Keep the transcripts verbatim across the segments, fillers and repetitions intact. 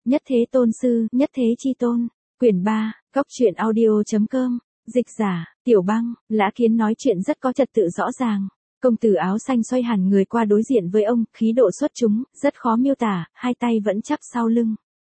Nhất thế tôn sư, nhất thế chi tôn. Quyển ba, Cốc truyện audio.com. Dịch giả, Tiểu Băng. Lã Kiến nói chuyện rất có trật tự rõ ràng. Công tử áo xanh xoay hẳn người qua đối diện với ông, khí độ xuất chúng, rất khó miêu tả, hai tay vẫn chắp sau lưng.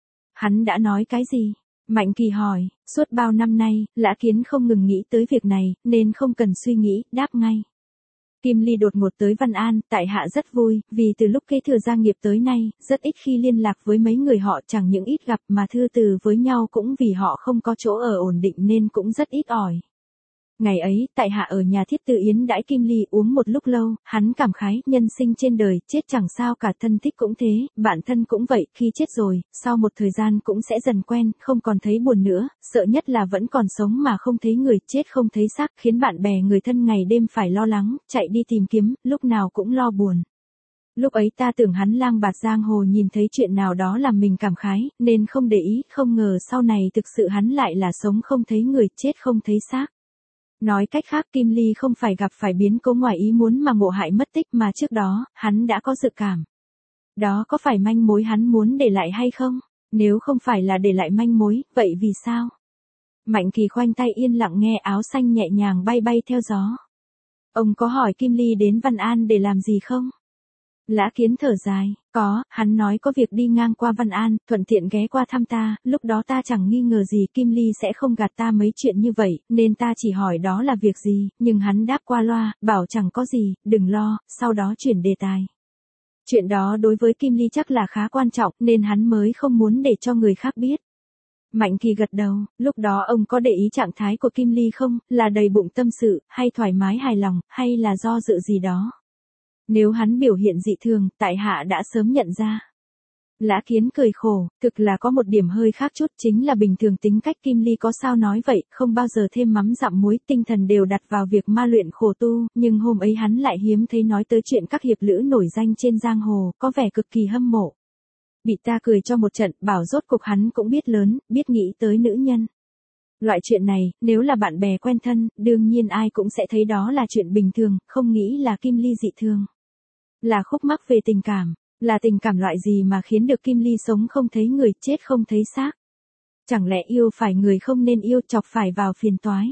Hắn đã nói cái gì? Mạnh Kỳ hỏi. Suốt bao năm nay, Lã Kiến không ngừng nghĩ tới việc này, nên không cần suy nghĩ, đáp ngay. Kim Ly đột ngột tới Văn An, tại hạ rất vui, vì từ lúc kế thừa gia nghiệp tới nay, rất ít khi liên lạc với mấy người họ, chẳng những ít gặp mà thư từ với nhau cũng vì họ không có chỗ ở ổn định nên cũng rất ít ỏi. Ngày ấy, tại hạ ở nhà Thiết Tư Yến đãi Kim Ly uống một lúc lâu, hắn cảm khái, nhân sinh trên đời, chết chẳng sao cả, thân thích cũng thế, bạn thân cũng vậy, khi chết rồi, sau một thời gian cũng sẽ dần quen, không còn thấy buồn nữa, sợ nhất là vẫn còn sống mà không thấy người, chết không thấy xác, khiến bạn bè người thân ngày đêm phải lo lắng, chạy đi tìm kiếm, lúc nào cũng lo buồn. Lúc ấy ta tưởng hắn lang bạt giang hồ nhìn thấy chuyện nào đó làm mình cảm khái, nên không để ý, không ngờ sau này thực sự hắn lại là sống không thấy người, chết không thấy xác. Nói cách khác Kim Ly không phải gặp phải biến cố ngoài ý muốn mà ngộ hại mất tích mà trước đó, hắn đã có dự cảm. Đó có phải manh mối hắn muốn để lại hay không? Nếu không phải là để lại manh mối, vậy vì sao? Mạnh Kỳ khoanh tay yên lặng nghe áo xanh nhẹ nhàng bay bay theo gió. Ông có hỏi Kim Ly đến Văn An để làm gì không? Lã Kiến thở dài, có, hắn nói có việc đi ngang qua Văn An, thuận tiện ghé qua thăm ta, lúc đó ta chẳng nghi ngờ gì Kim Ly sẽ không gạt ta mấy chuyện như vậy, nên ta chỉ hỏi đó là việc gì, nhưng hắn đáp qua loa, bảo chẳng có gì, đừng lo, sau đó chuyển đề tài. Chuyện đó đối với Kim Ly chắc là khá quan trọng, nên hắn mới không muốn để cho người khác biết. Mạnh Kỳ gật đầu, lúc đó ông có để ý trạng thái của Kim Ly không, là đầy bụng tâm sự, hay thoải mái hài lòng, hay là do dự gì đó? Nếu hắn biểu hiện dị thường, tại hạ đã sớm nhận ra. Lã Kiến cười khổ, thực là có một điểm hơi khác chút, chính là bình thường tính cách Kim Ly có sao nói vậy, không bao giờ thêm mắm dặm muối, tinh thần đều đặt vào việc ma luyện khổ tu, nhưng hôm ấy hắn lại hiếm thấy nói tới chuyện các hiệp lữ nổi danh trên giang hồ, có vẻ cực kỳ hâm mộ. Bị ta cười cho một trận, bảo rốt cục hắn cũng biết lớn, biết nghĩ tới nữ nhân. Loại chuyện này, nếu là bạn bè quen thân, đương nhiên ai cũng sẽ thấy đó là chuyện bình thường, không nghĩ là Kim Ly dị thường. Là khúc mắc về tình cảm, là tình cảm loại gì mà khiến được Kim Ly sống không thấy người, chết không thấy xác? Chẳng lẽ yêu phải người không nên yêu, chọc phải vào phiền toái?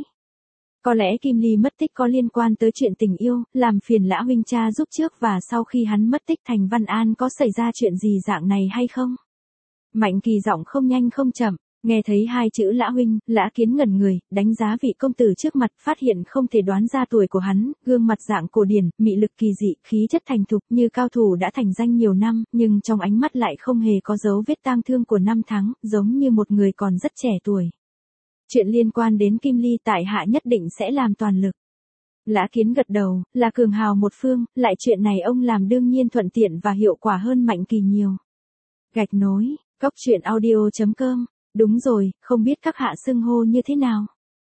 Có lẽ Kim Ly mất tích có liên quan tới chuyện tình yêu, làm phiền Lã huynh cha giúp trước và sau khi hắn mất tích thành Văn An có xảy ra chuyện gì dạng này hay không? Mạnh Kỳ giọng không nhanh không chậm. Nghe thấy hai chữ Lã huynh, Lã Kiến ngẩn người, đánh giá vị công tử trước mặt, phát hiện không thể đoán ra tuổi của hắn, gương mặt dạng cổ điển, mị lực kỳ dị, khí chất thành thục như cao thủ đã thành danh nhiều năm, nhưng trong ánh mắt lại không hề có dấu vết tang thương của năm tháng, giống như một người còn rất trẻ tuổi. Chuyện liên quan đến Kim Ly tại hạ nhất định sẽ làm toàn lực. Lã Kiến gật đầu, là cường hào một phương, lại chuyện này ông làm đương nhiên thuận tiện và hiệu quả hơn Mạnh Kỳ nhiều. Gạch nối, Cốc truyện audio.com. Đúng rồi, không biết các hạ xưng hô như thế nào?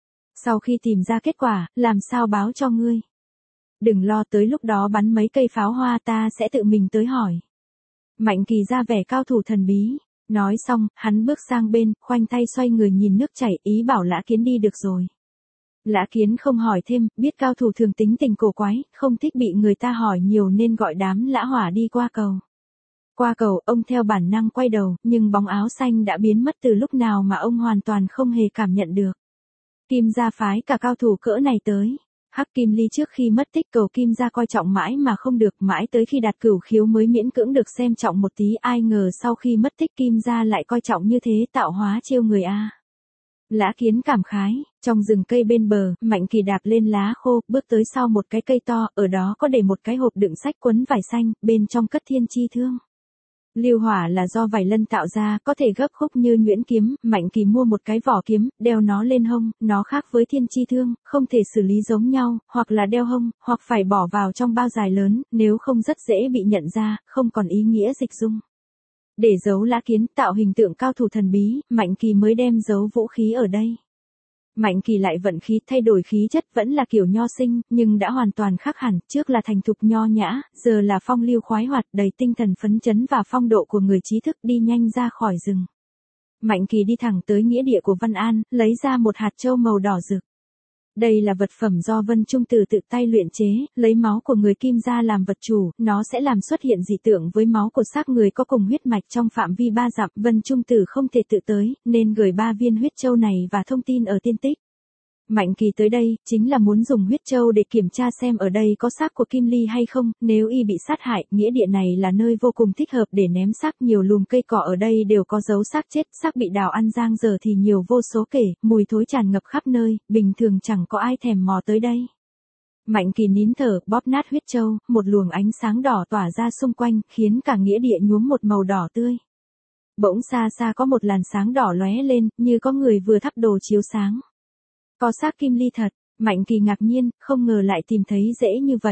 Sau khi tìm ra kết quả, làm sao báo cho ngươi? Đừng lo, tới lúc đó bắn mấy cây pháo hoa ta sẽ tự mình tới hỏi. Mạnh Kỳ ra vẻ cao thủ thần bí. Nói xong, hắn bước sang bên, khoanh tay xoay người nhìn nước chảy, ý bảo Lã Kiến đi được rồi. Lã Kiến không hỏi thêm, biết cao thủ thường tính tình cổ quái, không thích bị người ta hỏi nhiều nên gọi đám Lã Hỏa đi qua cầu. Qua cầu, ông theo bản năng quay đầu, nhưng bóng áo xanh đã biến mất từ lúc nào mà ông hoàn toàn không hề cảm nhận được. Kim gia phái cả cao thủ cỡ này tới. Hắc Kim Ly trước khi mất tích cầu Kim gia coi trọng mãi mà không được, mãi tới khi đạt cửu khiếu mới miễn cưỡng được xem trọng một tí, ai ngờ sau khi mất tích Kim gia lại coi trọng như thế, tạo hóa trêu người a. Lã Kiến cảm khái, trong rừng cây bên bờ, Mạnh Kỳ đạp lên lá khô, bước tới sau một cái cây to, ở đó có để một cái hộp đựng sách quấn vải xanh, bên trong cất thiên chi thương. Lưu hỏa là do vải lân tạo ra, có thể gấp khúc như nhuyễn kiếm, Mạnh Kỳ mua một cái vỏ kiếm, đeo nó lên hông, nó khác với thiên chi thương, không thể xử lý giống nhau, hoặc là đeo hông, hoặc phải bỏ vào trong bao dài lớn, nếu không rất dễ bị nhận ra, không còn ý nghĩa dịch dung. Để giấu Lã Kiến, tạo hình tượng cao thủ thần bí, Mạnh Kỳ mới đem giấu vũ khí ở đây. Mạnh Kỳ lại vận khí, thay đổi khí chất, vẫn là kiểu nho sinh, nhưng đã hoàn toàn khác hẳn, trước là thành thục nho nhã, giờ là phong lưu khoái hoạt, đầy tinh thần phấn chấn và phong độ của người trí thức, đi nhanh ra khỏi rừng. Mạnh Kỳ đi thẳng tới nghĩa địa của Văn An, lấy ra một hạt châu màu đỏ rực. Đây là vật phẩm do Vân Trung Tử tự tay luyện chế, lấy máu của người Kim ra làm vật chủ, nó sẽ làm xuất hiện dị tượng với máu của xác người có cùng huyết mạch trong phạm vi ba dặm. Vân Trung Tử không thể tự tới, nên gửi ba viên huyết châu này và thông tin ở tiên tích. Mạnh Kỳ tới đây, chính là muốn dùng huyết châu để kiểm tra xem ở đây có xác của Kim Ly hay không, nếu y bị sát hại, nghĩa địa này là nơi vô cùng thích hợp để ném xác. Nhiều lùm cây cỏ ở đây đều có dấu xác chết, xác bị đào ăn giang dở thì nhiều vô số kể, mùi thối tràn ngập khắp nơi, bình thường chẳng có ai thèm mò tới đây. Mạnh Kỳ nín thở, bóp nát huyết châu, một luồng ánh sáng đỏ tỏa ra xung quanh, khiến cả nghĩa địa nhuốm một màu đỏ tươi. Bỗng xa xa có một làn sáng đỏ lóe lên, như có người vừa thắp đồ chiếu sáng. Có xác Kim Ly thật, Mạnh Kỳ ngạc nhiên, không ngờ lại tìm thấy dễ như vậy.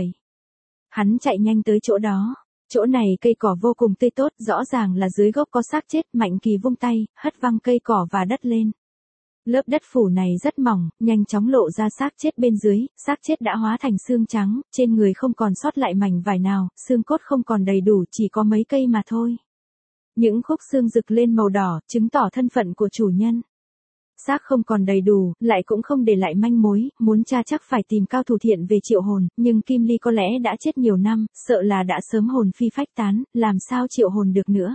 Hắn chạy nhanh tới chỗ đó, chỗ này cây cỏ vô cùng tươi tốt, rõ ràng là dưới gốc có xác chết. Mạnh Kỳ vung tay, hất văng cây cỏ và đất lên. Lớp đất phủ này rất mỏng, nhanh chóng lộ ra xác chết bên dưới, xác chết đã hóa thành xương trắng, trên người không còn sót lại mảnh vải nào, xương cốt không còn đầy đủ, chỉ có mấy cây mà thôi. Những khúc xương rực lên màu đỏ, chứng tỏ thân phận của chủ nhân. Xác không còn đầy đủ, lại cũng không để lại manh mối, muốn tra chắc phải tìm cao thủ thiện về triệu hồn, nhưng Kim Ly có lẽ đã chết nhiều năm, sợ là đã sớm hồn phi phách tán, làm sao triệu hồn được nữa.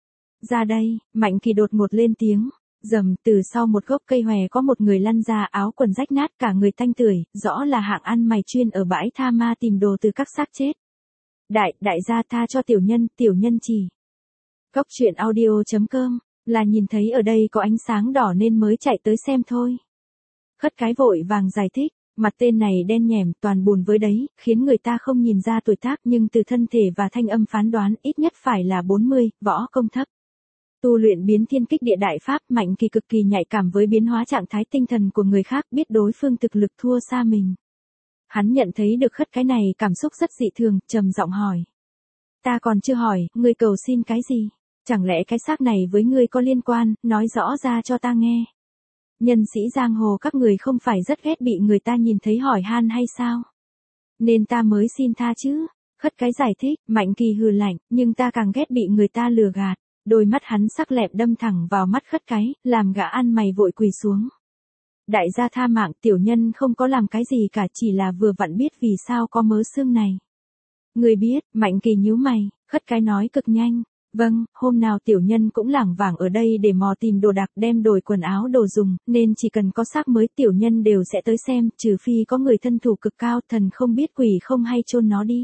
Ra đây, Mạnh Kỳ đột ngột lên tiếng, rầm, từ sau một gốc cây hòe có một người lăn ra, áo quần rách nát, cả người tanh tưởi, rõ là hạng ăn mày chuyên ở bãi tha ma tìm đồ từ các xác chết. Đại, đại gia tha cho tiểu nhân, tiểu nhân chỉ. Cốc truyện audio chấm com là nhìn thấy ở đây có ánh sáng đỏ nên mới chạy tới xem thôi. Khất cái vội vàng giải thích, mặt tên này đen nhẻm, toàn bùn với đấy, khiến người ta không nhìn ra tuổi tác, nhưng từ thân thể và thanh âm phán đoán ít nhất phải là bốn mươi, võ công thấp. Tu luyện biến thiên kích địa đại pháp. Mạnh Kỳ cực kỳ nhạy cảm với biến hóa trạng thái tinh thần của người khác, biết đối phương thực lực thua xa mình. Hắn nhận thấy được khất cái này cảm xúc rất dị thường, trầm giọng hỏi. Ta còn chưa hỏi, ngươi cầu xin cái gì? Chẳng lẽ cái xác này với ngươi có liên quan, nói rõ ra cho ta nghe. Nhân sĩ giang hồ các người không phải rất ghét bị người ta nhìn thấy hỏi han hay sao? Nên ta mới xin tha chứ. Khất cái giải thích. Mạnh Kỳ hừ lạnh, nhưng ta càng ghét bị người ta lừa gạt. Đôi mắt hắn sắc lẹm đâm thẳng vào mắt khất cái, làm gã ăn mày vội quỳ xuống. Đại gia tha mạng, tiểu nhân không có làm cái gì cả, chỉ là vừa vặn biết vì sao có mớ xương này. Người biết. Mạnh Kỳ nhíu mày, khất cái nói cực nhanh. Vâng, hôm nào tiểu nhân cũng lảng vảng ở đây để mò tìm đồ đạc, đem đổi quần áo đồ dùng, nên chỉ cần có xác mới tiểu nhân đều sẽ tới xem, trừ phi có người thân thủ cực cao, thần không biết quỷ không hay chôn nó đi.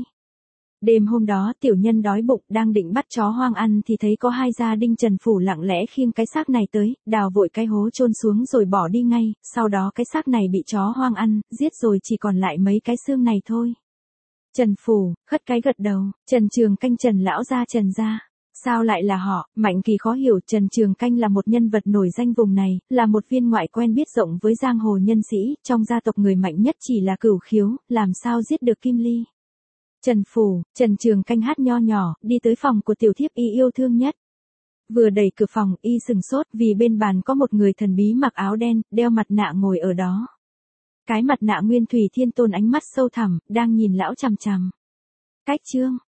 Đêm hôm đó tiểu nhân đói bụng, đang định bắt chó hoang ăn thì thấy có hai gia đinh Trần Phủ lặng lẽ khiêng cái xác này tới, đào vội cái hố chôn xuống rồi bỏ đi ngay, sau đó cái xác này bị chó hoang ăn, giết rồi chỉ còn lại mấy cái xương này thôi. Trần Phủ, khất cái gật đầu, Trần Trường Canh Trần lão gia Trần gia. Sao lại là họ? Mạnh Kỳ khó hiểu. Trần Trường Canh là một nhân vật nổi danh vùng này, là một viên ngoại quen biết rộng với giang hồ nhân sĩ, trong gia tộc người mạnh nhất chỉ là Cửu Khiếu, làm sao giết được Kim Ly. Trần Phủ, Trần Trường Canh hát nho nhỏ, đi tới phòng của tiểu thiếp y yêu thương nhất. Vừa đẩy cửa phòng, y sừng sốt vì bên bàn có một người thần bí mặc áo đen, đeo mặt nạ ngồi ở đó. Cái mặt nạ Nguyên Thủy Thiên Tôn ánh mắt sâu thẳm, đang nhìn lão chằm chằm. Cách chương,